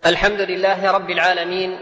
الحمد لله رب العالمين،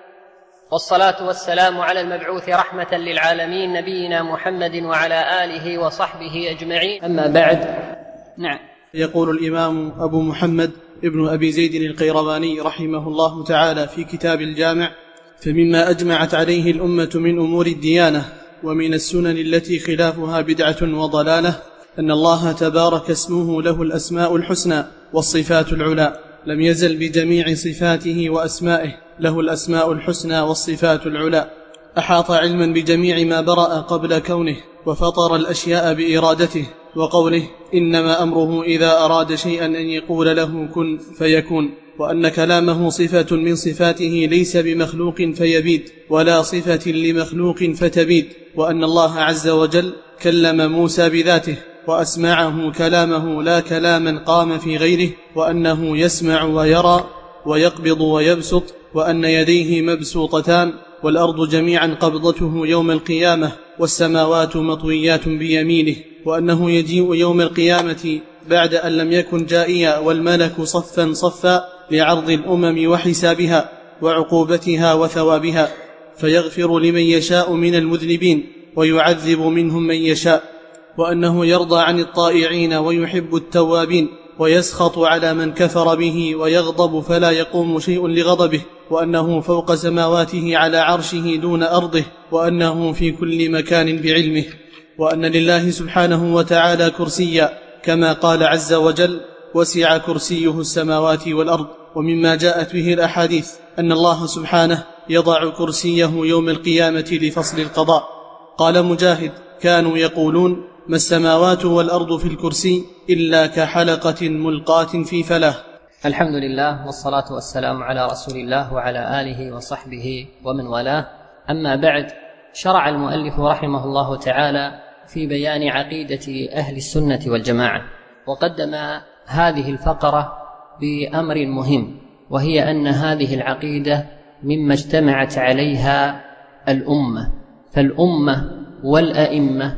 والصلاة والسلام على المبعوث رحمة للعالمين نبينا محمد وعلى آله وصحبه أجمعين، أما بعد. نعم. يقول الإمام أبو محمد ابن أبي زيد القيرواني رحمه الله تعالى في كتاب الجامع: فمما أجمعت عليه الأمة من أمور الديانة ومن السنن التي خلافها بدعة وضلالة أن الله تبارك اسمه له الأسماء الحسنى والصفات العلى، لم يزل بجميع صفاته وأسمائه له الأسماء الحسنى والصفات العلى، أحاط علما بجميع ما برأ قبل كونه، وفطر الأشياء بإرادته وقوله: إنما أمره إذا أراد شيئا أن يقول له كن فيكون، وأن كلامه صفة من صفاته ليس بمخلوق فيبيد ولا صفة لمخلوق فتبيد، وأن الله عز وجل كلم موسى بذاته وأسمعه كلامه لا كلاما قام في غيره، وأنه يسمع ويرى ويقبض ويبسط، وأن يديه مبسوطتان والأرض جميعا قبضته يوم القيامة والسماوات مطويات بيمينه، وأنه يجيء يوم القيامة بعد أن لم يكن جائيا والملك صفا صفا لعرض الأمم وحسابها وعقوبتها وثوابها، فيغفر لمن يشاء من المذنبين ويعذب منهم من يشاء، وأنه يرضى عن الطائعين ويحب التوابين، ويسخط على من كفر به ويغضب فلا يقوم شيء لغضبه، وأنه فوق سماواته على عرشه دون أرضه، وأنه في كل مكان بعلمه، وأن لله سبحانه وتعالى كرسيا كما قال عز وجل: وسع كرسيه السماوات والأرض. ومما جاءت به الأحاديث أن الله سبحانه يضع كرسيه يوم القيامة لفصل القضاء. قال مجاهد: كانوا يقولون: ما السماوات والأرض في الكرسي إلا كحلقة ملقاة في فلاه. الحمد لله، والصلاة والسلام على رسول الله وعلى آله وصحبه ومن والاه، أما بعد. شرع المؤلف رحمه الله تعالى في بيان عقيدة أهل السنة والجماعة، وقدم هذه الفقرة بأمر مهم، وهي أن هذه العقيدة مما اجتمعت عليها الأمة، فالأمة والأئمة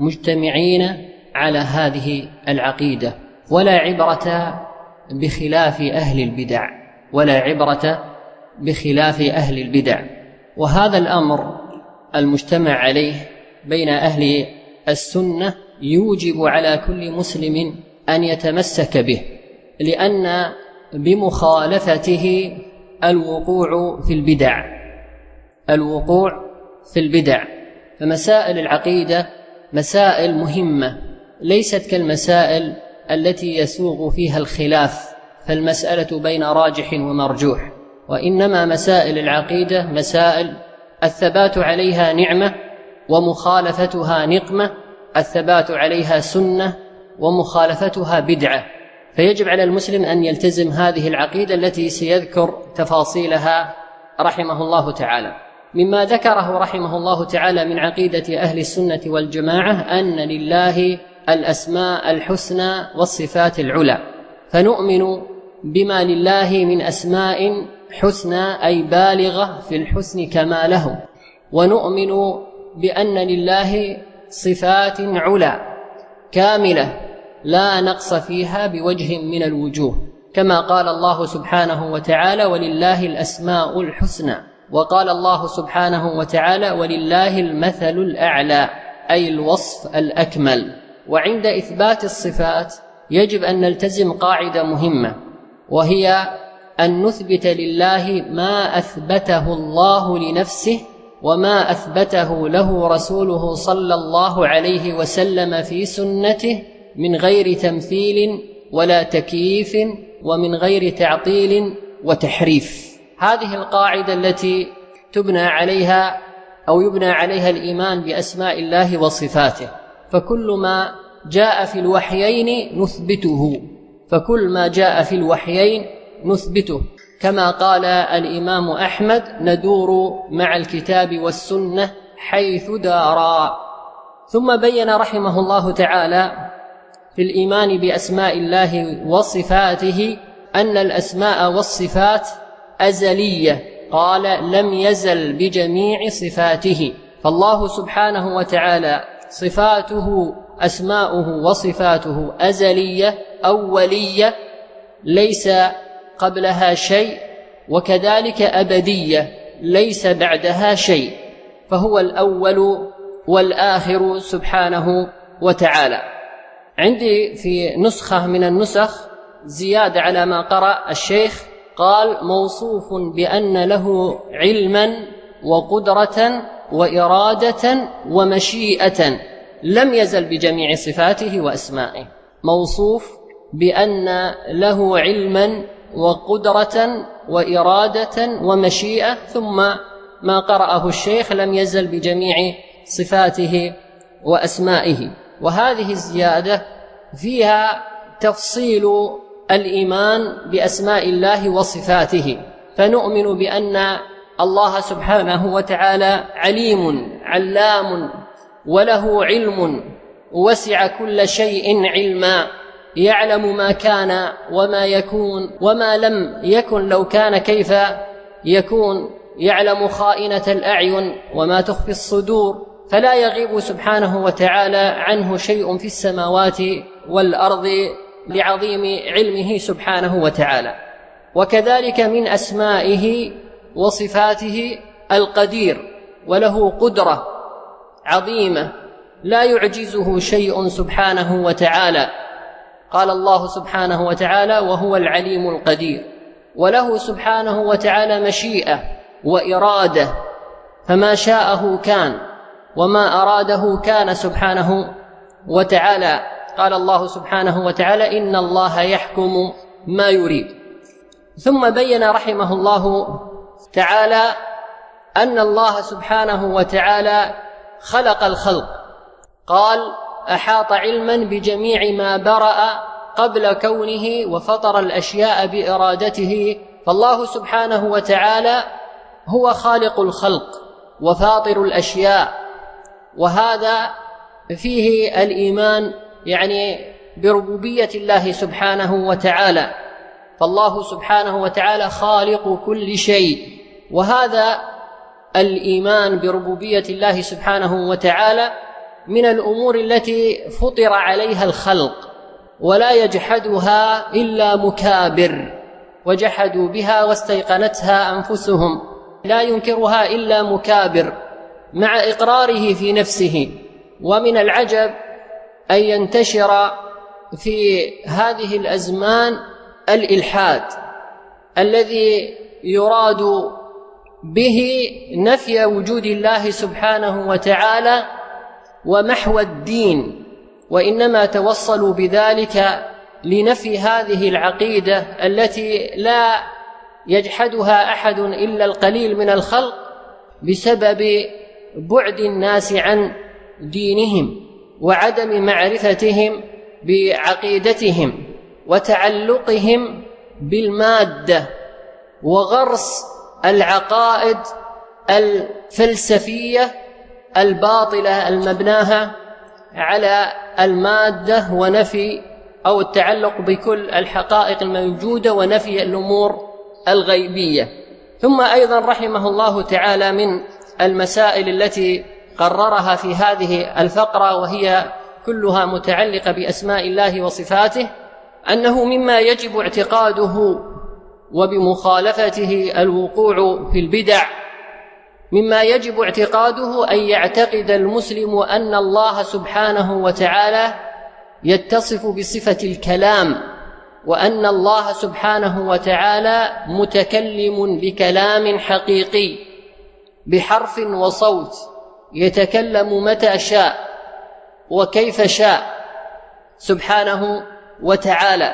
مجتمعين على هذه العقيدة، ولا عبرة بخلاف أهل البدع، ولا عبرة بخلاف أهل البدع. وهذا الأمر المجتمع عليه بين أهل السنة يوجب على كل مسلم أن يتمسك به، لأن بمخالفته الوقوع في البدع. فمسائل العقيدة مسائل مهمة، ليست كالمسائل التي يسوغ فيها الخلاف، فالمسألة بين راجح ومرجوح، وإنما مسائل العقيدة مسائل الثبات عليها نعمة ومخالفتها نقمة، الثبات عليها سنة ومخالفتها بدعة. فيجب على المسلم أن يلتزم هذه العقيدة التي سيذكر تفاصيلها رحمه الله تعالى. مما ذكره رحمه الله تعالى من عقيدة أهل السنة والجماعة أن لله الأسماء الحسنى والصفات العلى، فنؤمن بما لله من أسماء حسنى أي بالغة في الحسن كما له، ونؤمن بأن لله صفات على كاملة لا نقص فيها بوجه من الوجوه، كما قال الله سبحانه وتعالى: ولله الأسماء الحسنى، وقال الله سبحانه وتعالى: ولله المثل الأعلى، أي الوصف الأكمل. وعند إثبات الصفات يجب أن نلتزم قاعدة مهمة، وهي أن نثبت لله ما أثبته الله لنفسه وما أثبته له رسوله صلى الله عليه وسلم في سنته، من غير تمثيل ولا تكييف، ومن غير تعطيل وتحريف. هذه القاعدة التي تبنى عليها أو يبنى عليها الإيمان بأسماء الله وصفاته. فكل ما جاء في الوحيين نثبته، فكل ما جاء في الوحيين نثبته، كما قال الإمام أحمد: ندور مع الكتاب والسنة حيث دارا. ثم بين رحمه الله تعالى في الإيمان بأسماء الله وصفاته أن الأسماء والصفات أزلية، قال: لم يزل بجميع صفاته. فالله سبحانه وتعالى صفاته أسماؤه وصفاته أزلية أولية، ليس قبلها شيء وكذلك أبدية ليس بعدها شيء، فهو الأول والآخر سبحانه وتعالى. عندي في نسخة من النسخ زيادة على ما قرأ الشيخ، قال موصوف بأن له علما وقدرة وإرادة ومشيئة لم يزل بجميع صفاته وأسمائه. موصوف بأن له علما وقدرة وإرادة ومشيئة، ثم ما قرأه الشيخ لم يزل بجميع صفاته وأسمائه. وهذه الزيادة فيها تفصيل الإيمان بأسماء الله وصفاته، فنؤمن بأن الله سبحانه وتعالى عليم علام وله علم وسع كل شيء علما، يعلم ما كان وما يكون وما لم يكن لو كان كيف يكون، يعلم خائنة الأعين وما تخفي الصدور، فلا يغيب سبحانه وتعالى عنه شيء في السماوات والأرض لعظيم علمه سبحانه وتعالى. وكذلك من أسمائه وصفاته القدير، وله قدرة عظيمة لا يعجزه شيء سبحانه وتعالى. قال الله سبحانه وتعالى وهو العليم القدير. وله سبحانه وتعالى مشيئة وإرادة، فما شاءه كان وما أراده كان سبحانه وتعالى. قال الله سبحانه وتعالى إن الله يحكم ما يريد. ثم بين رحمه الله تعالى أن الله سبحانه وتعالى خلق الخلق، قال أحاط علما بجميع ما برأ قبل كونه وفطر الأشياء بإرادته. فالله سبحانه وتعالى هو خالق الخلق وفاطر الأشياء، وهذا فيه الإيمان بربوبية الله سبحانه وتعالى. فالله سبحانه وتعالى خالق كل شيء، وهذا الإيمان بربوبية الله سبحانه وتعالى من الأمور التي فطر عليها الخلق، ولا يجحدها إلا مكابر، وجحدوا بها واستيقنتها أنفسهم، لا ينكرها إلا مكابر مع إقراره في نفسه. ومن العجب أن ينتشر في هذه الأزمان الإلحاد الذي يراد به نفي وجود الله سبحانه وتعالى ومحو الدين، وإنما توصلوا بذلك لنفي هذه العقيدة التي لا يجحدها أحد إلا القليل من الخلق بسبب بعد الناس عن دينهم وعدم معرفتهم بعقيدتهم وتعلقهم بالمادة وغرس العقائد الفلسفية الباطلة المبناها على المادة ونفي أو التعلق بكل الحقائق الموجودة ونفي الأمور الغيبية. ثم أيضا رحمه الله تعالى من المسائل التي قررها في هذه الفقرة وهي كلها متعلقة بأسماء الله وصفاته أنه مما يجب اعتقاده وبمخالفته الوقوع في البدع، مما يجب اعتقاده أن يعتقد المسلم أن الله سبحانه وتعالى يتصف بصفة الكلام، وأن الله سبحانه وتعالى متكلم بكلام حقيقي بحرف وصوت، يتكلم متى شاء وكيف شاء سبحانه وتعالى،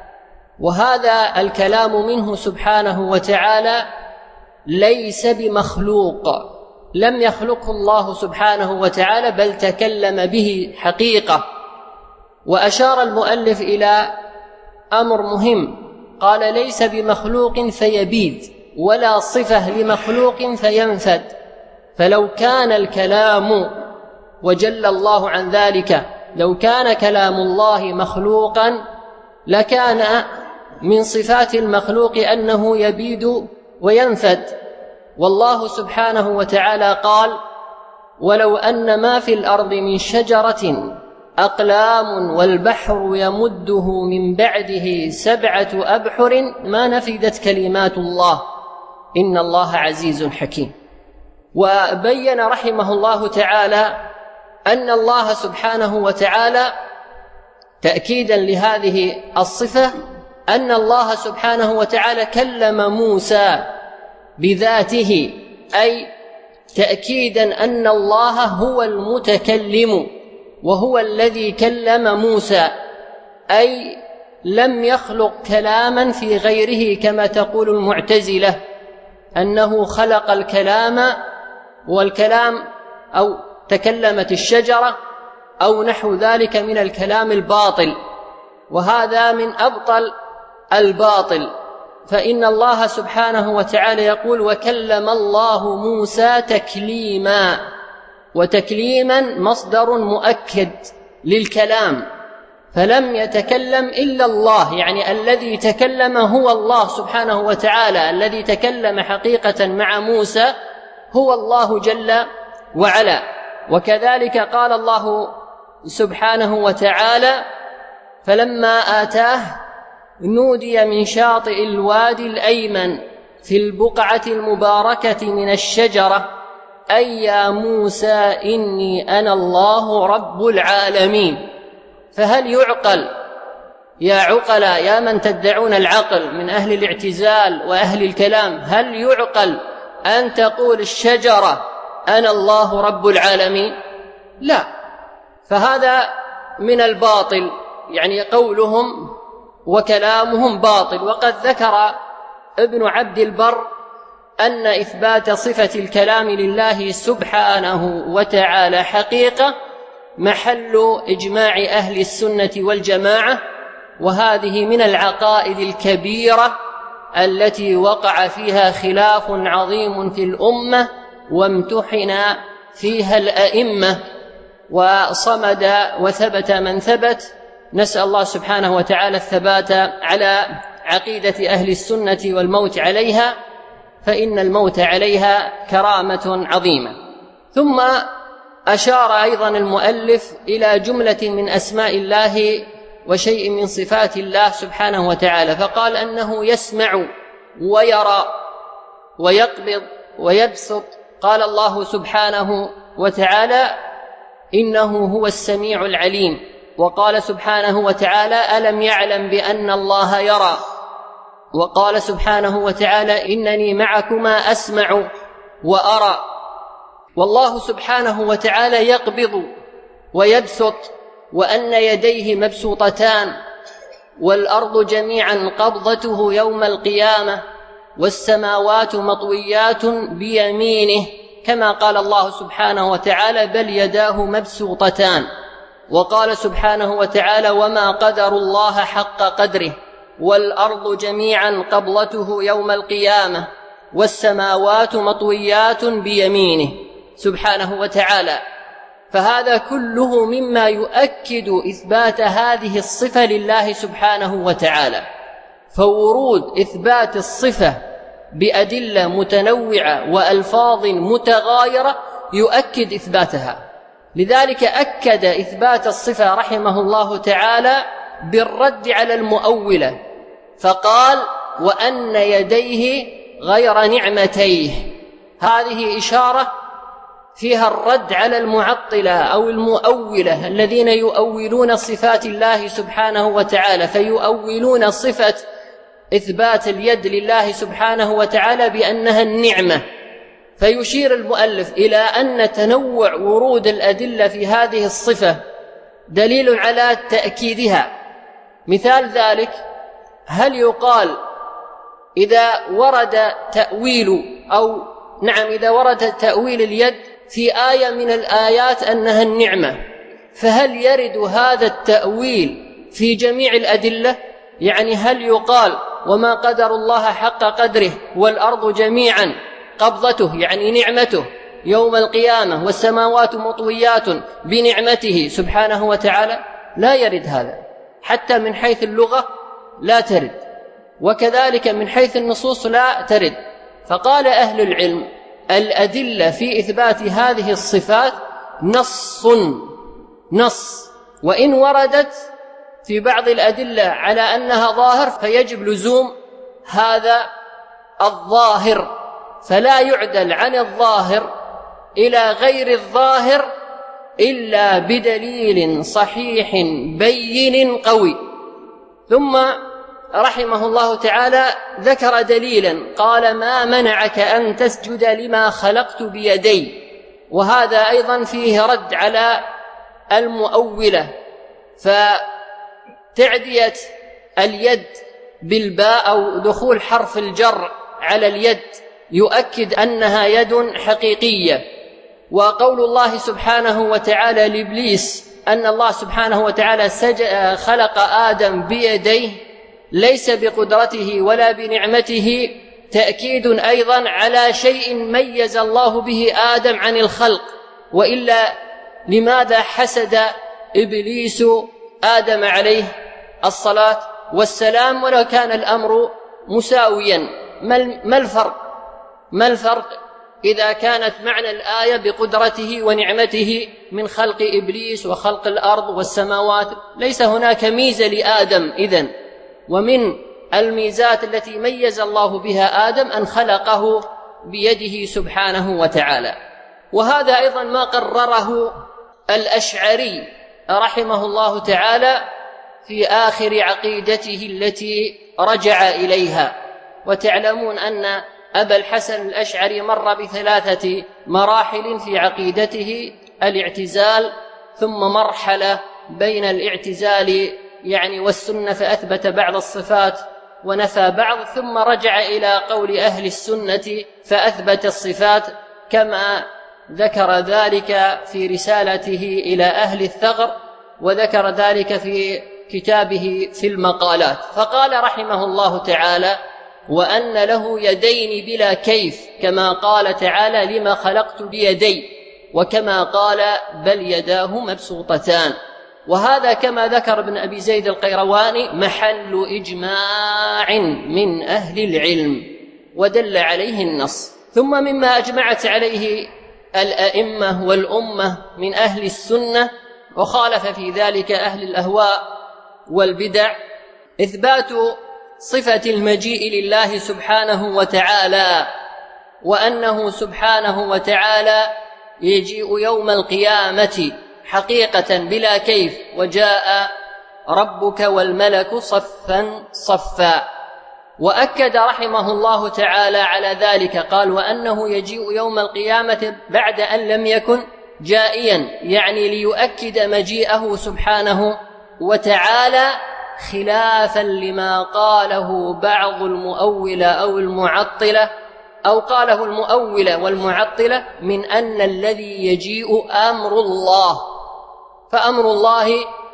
وهذا الكلام منه سبحانه وتعالى ليس بمخلوق، لم يخلقه الله سبحانه وتعالى بل تكلم به حقيقة. وأشار المؤلف إلى أمر مهم، قال ليس بمخلوق فيبيد ولا صفة لمخلوق فينفد، فلو كان الكلام وجل الله عن ذلك لو كان كلام الله مخلوقا لكان من صفات المخلوق أنه يبيد وينفد. والله سبحانه وتعالى قال ولو أن ما في الأرض من شجرة أقلام والبحر يمده من بعده 7 أبحر ما نفدت كلمات الله إن الله عزيز حكيم. وبين رحمه الله تعالى أن الله سبحانه وتعالى تأكيدا لهذه الصفة أن الله سبحانه وتعالى كلم موسى بذاته، أي تأكيدا أن الله هو المتكلم وهو الذي كلم موسى، أي لم يخلق كلاما في غيره كما تقول المعتزلة أنه خلق الكلام والكلام أو تكلمت الشجرة أو نحو ذلك من الكلام الباطل، وهذا من أبطل الباطل. فإن الله سبحانه وتعالى يقول وكلم الله موسى تكليما، وتكليما مصدر مؤكد للكلام، فلم يتكلم إلا الله، يعني الذي تكلم هو الله سبحانه وتعالى، الذي تكلم حقيقة مع موسى هو الله جل وعلا. وكذلك قال الله سبحانه وتعالى فلما آتاه نودي من شاطئ الوادي الأيمن في البقعة المباركة من الشجرة أي يا موسى إني أنا الله رب العالمين. فهل يعقل يا عقلاء يا من تدعون العقل من أهل الاعتزال وأهل الكلام، هل يعقل أن تقول الشجرة أنا الله رب العالمين؟ لا، فهذا من الباطل، يعني قولهم وكلامهم باطل. وقد ذكر ابن عبد البر أن إثبات صفة الكلام لله سبحانه وتعالى حقيقة محل إجماع أهل السنة والجماعة، وهذه من العقائد الكبيرة التي وقع فيها خلاف عظيم في الأمة وامتحن فيها الأئمة وصمد وثبت من ثبت. نسأل الله سبحانه وتعالى الثبات على عقيدة أهل السنة والموت عليها، فإن الموت عليها كرامة عظيمة. ثم أشار أيضا المؤلف إلى جملة من أسماء الله وشيء من صفات الله سبحانه وتعالى، فقال أنه يسمع ويرى ويقبض ويبسط. قال الله سبحانه وتعالى إنه هو السميع العليم، وقال سبحانه وتعالى ألم يعلم بأن الله يرى، وقال سبحانه وتعالى إنني معكما أسمع وأرى. والله سبحانه وتعالى يقبض ويبسط وأن يديه مبسوطتان والأرض جميعا قبضته يوم القيامة والسماوات مطويات بيمينه، كما قال الله سبحانه وتعالى بل يداه مبسوطتان. وقال سبحانه وتعالى وما قدروا الله حق قدره والأرض جميعا قبضته يوم القيامة والسماوات مطويات بيمينه سبحانه وتعالى. فهذا كله مما يؤكد إثبات هذه الصفة لله سبحانه وتعالى. فورود إثبات الصفة بأدلة متنوعة وألفاظ متغايرة يؤكد إثباتها. لذلك أكد إثبات الصفة رحمه الله تعالى بالرد على المؤولة، فقال وأن يديه غير نعمتيه. هذه إشارة فيها الرد على المعطلة أو المؤولة الذين يؤولون صفات الله سبحانه وتعالى، فيؤولون صفة إثبات اليد لله سبحانه وتعالى بأنها النعمة. فيشير المؤلف إلى أن تنوع ورود الأدلة في هذه الصفة دليل على تأكيدها. مثال ذلك هل يقال إذا ورد تأويل إذا ورد تأويل اليد في آية من الآيات أنها النعمة، فهل يرد هذا التأويل في جميع الأدلة؟ يعني هل يقال وما قدر الله حق قدره والأرض جميعا قبضته يعني نعمته يوم القيامة والسماوات مطويات بنعمته سبحانه وتعالى؟ لا يرد هذا، حتى من حيث اللغة لا ترد، وكذلك من حيث النصوص لا ترد. فقال أهل العلم الأدلة في إثبات هذه الصفات نص، وإن وردت في بعض الأدلة على أنها ظاهر فيجب لزوم هذا الظاهر فلا يعدل عن الظاهر إلى غير الظاهر إلا بدليل صحيح بين قوي. ثم رحمه الله تعالى ذكر دليلا قال: ما منعك أن تسجد لما خلقت بيدي. وهذا أيضا فيه رد على المؤولة، فتعدية اليد بالباء أو دخول حرف الجر على اليد يؤكد أنها يد حقيقية. وقول الله سبحانه وتعالى لإبليس أن الله سبحانه وتعالى خلق آدم بيديه ليس بقدرته ولا بنعمته، تأكيد أيضا على شيء ميز الله به آدم عن الخلق. وإلا لماذا حسد إبليس آدم عليه الصلاة والسلام ولو كان الأمر مساويا؟ ما الفرق إذا كانت معنى الآية بقدرته ونعمته من خلق إبليس وخلق الأرض والسماوات؟ ليس هناك ميزة لآدم إذن. ومن الميزات التي ميز الله بها آدم أن خلقه بيده سبحانه وتعالى. وهذا أيضا ما قرره الأشعري رحمه الله تعالى في آخر عقيدته التي رجع إليها. وتعلمون أن أبا الحسن الأشعري مر ب3 مراحل في عقيدته: الاعتزال، ثم مرحلة بين الاعتزال والسنة فأثبت بعض الصفات ونفى بعض، ثم رجع إلى قول أهل السنة فأثبت الصفات، كما ذكر ذلك في رسالته إلى أهل الثغر، وذكر ذلك في كتابه في المقالات. فقال رحمه الله تعالى: وأن له يدين بلا كيف، كما قال تعالى: لما خلقت بيدي، وكما قال: بل يداه مبسوطتان. وهذا كما ذكر ابن أبي زيد القيرواني محل إجماع من أهل العلم، ودل عليه النص. ثم مما أجمعت عليه الأئمة والأمة من أهل السنة وخالف في ذلك أهل الأهواء والبدع إثبات صفة المجيء لله سبحانه وتعالى، وأنه سبحانه وتعالى يجيء يوم القيامة حقيقة بلا كيف: وجاء ربك والملك صفا صفا. وأكد رحمه الله تعالى على ذلك، قال: وأنه يجيء يوم القيامة بعد أن لم يكن جائيا، ليؤكد مجيئه سبحانه وتعالى، خلافا لما قاله بعض المؤولة أو المعطلة، أو قاله المؤولة والمعطلة، من أن الذي يجيء أمر الله، فأمر الله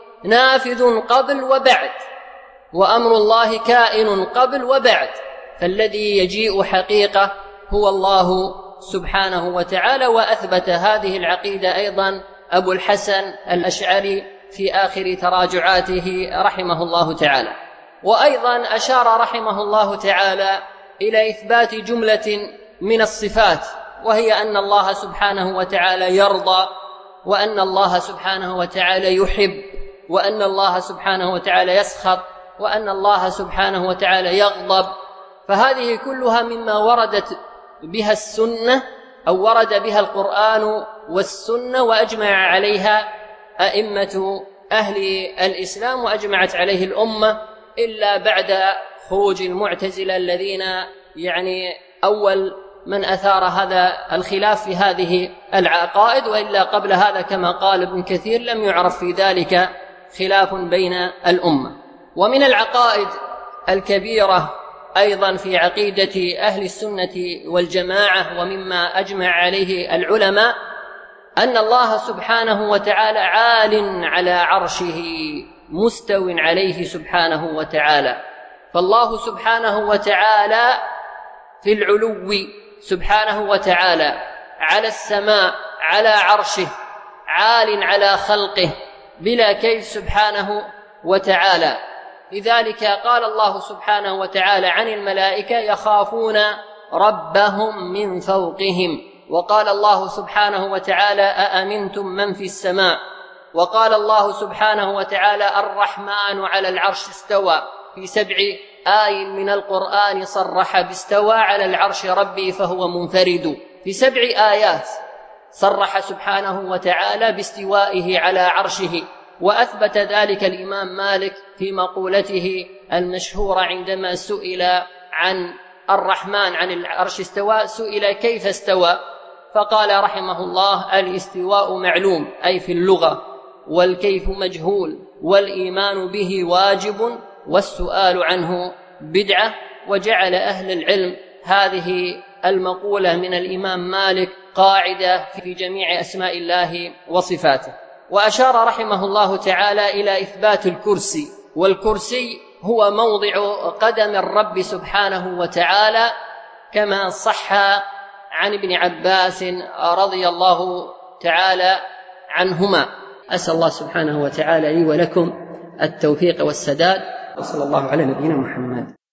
نافذ قبل وبعد، وأمر الله كائن قبل وبعد، فالذي يجيء حقيقة هو الله سبحانه وتعالى. وأثبت هذه العقيدة أيضا أبو الحسن الأشعري في آخر تراجعاته رحمه الله تعالى. وأيضا أشار رحمه الله تعالى إلى إثبات جملة من الصفات، وهي أن الله سبحانه وتعالى يرضى، وأن الله سبحانه وتعالى يحب، وأن الله سبحانه وتعالى يسخط، وأن الله سبحانه وتعالى يغضب. فهذه كلها مما وردت بها السنة أو ورد بها القرآن والسنة، وأجمع عليها أئمة أهل الإسلام، وأجمعت عليه الأمة، إلا بعد خروج المعتزلة الذين أول من أثار هذا الخلاف في هذه العقائد. وإلا قبل هذا كما قال ابن كثير لم يعرف في ذلك خلاف بين الأمة. ومن العقائد الكبيرة أيضا في عقيدة أهل السنة والجماعة، ومما أجمع عليه العلماء، أن الله سبحانه وتعالى عال على عرشه مستو عليه سبحانه وتعالى. فالله سبحانه وتعالى في العلو سبحانه وتعالى على السماء على عرشه، عال على خلقه بلا كيف سبحانه وتعالى. لذلك قال الله سبحانه وتعالى عن الملائكة: يخافون ربهم من فوقهم. وقال الله سبحانه وتعالى: أأمنتم من في السماء. وقال الله سبحانه وتعالى: الرحمن على العرش استوى في 7 آي من القرآن صرح باستوى على العرش ربي فهو منفرد. في 7 آيات صرح سبحانه وتعالى باستوائه على عرشه، وأثبت ذلك الإمام مالك في مقولته المشهورة عندما سئل عن الرحمن عن العرش استوى، سئل كيف استوى، فقال رحمه الله: الاستواء معلوم أي في اللغة، والكيف مجهول، والإيمان به واجب، والسؤال عنه بدعة. وجعل أهل العلم هذه المقولة من الإمام مالك قاعدة في جميع أسماء الله وصفاته. وأشار رحمه الله تعالى إلى إثبات الكرسي، والكرسي هو موضع قدم الرب سبحانه وتعالى، كما صح عن ابن عباس رضي الله تعالى عنهما. أسأل الله سبحانه وتعالى لي ولكم التوفيق والسداد، وصلى الله على نبينا محمد.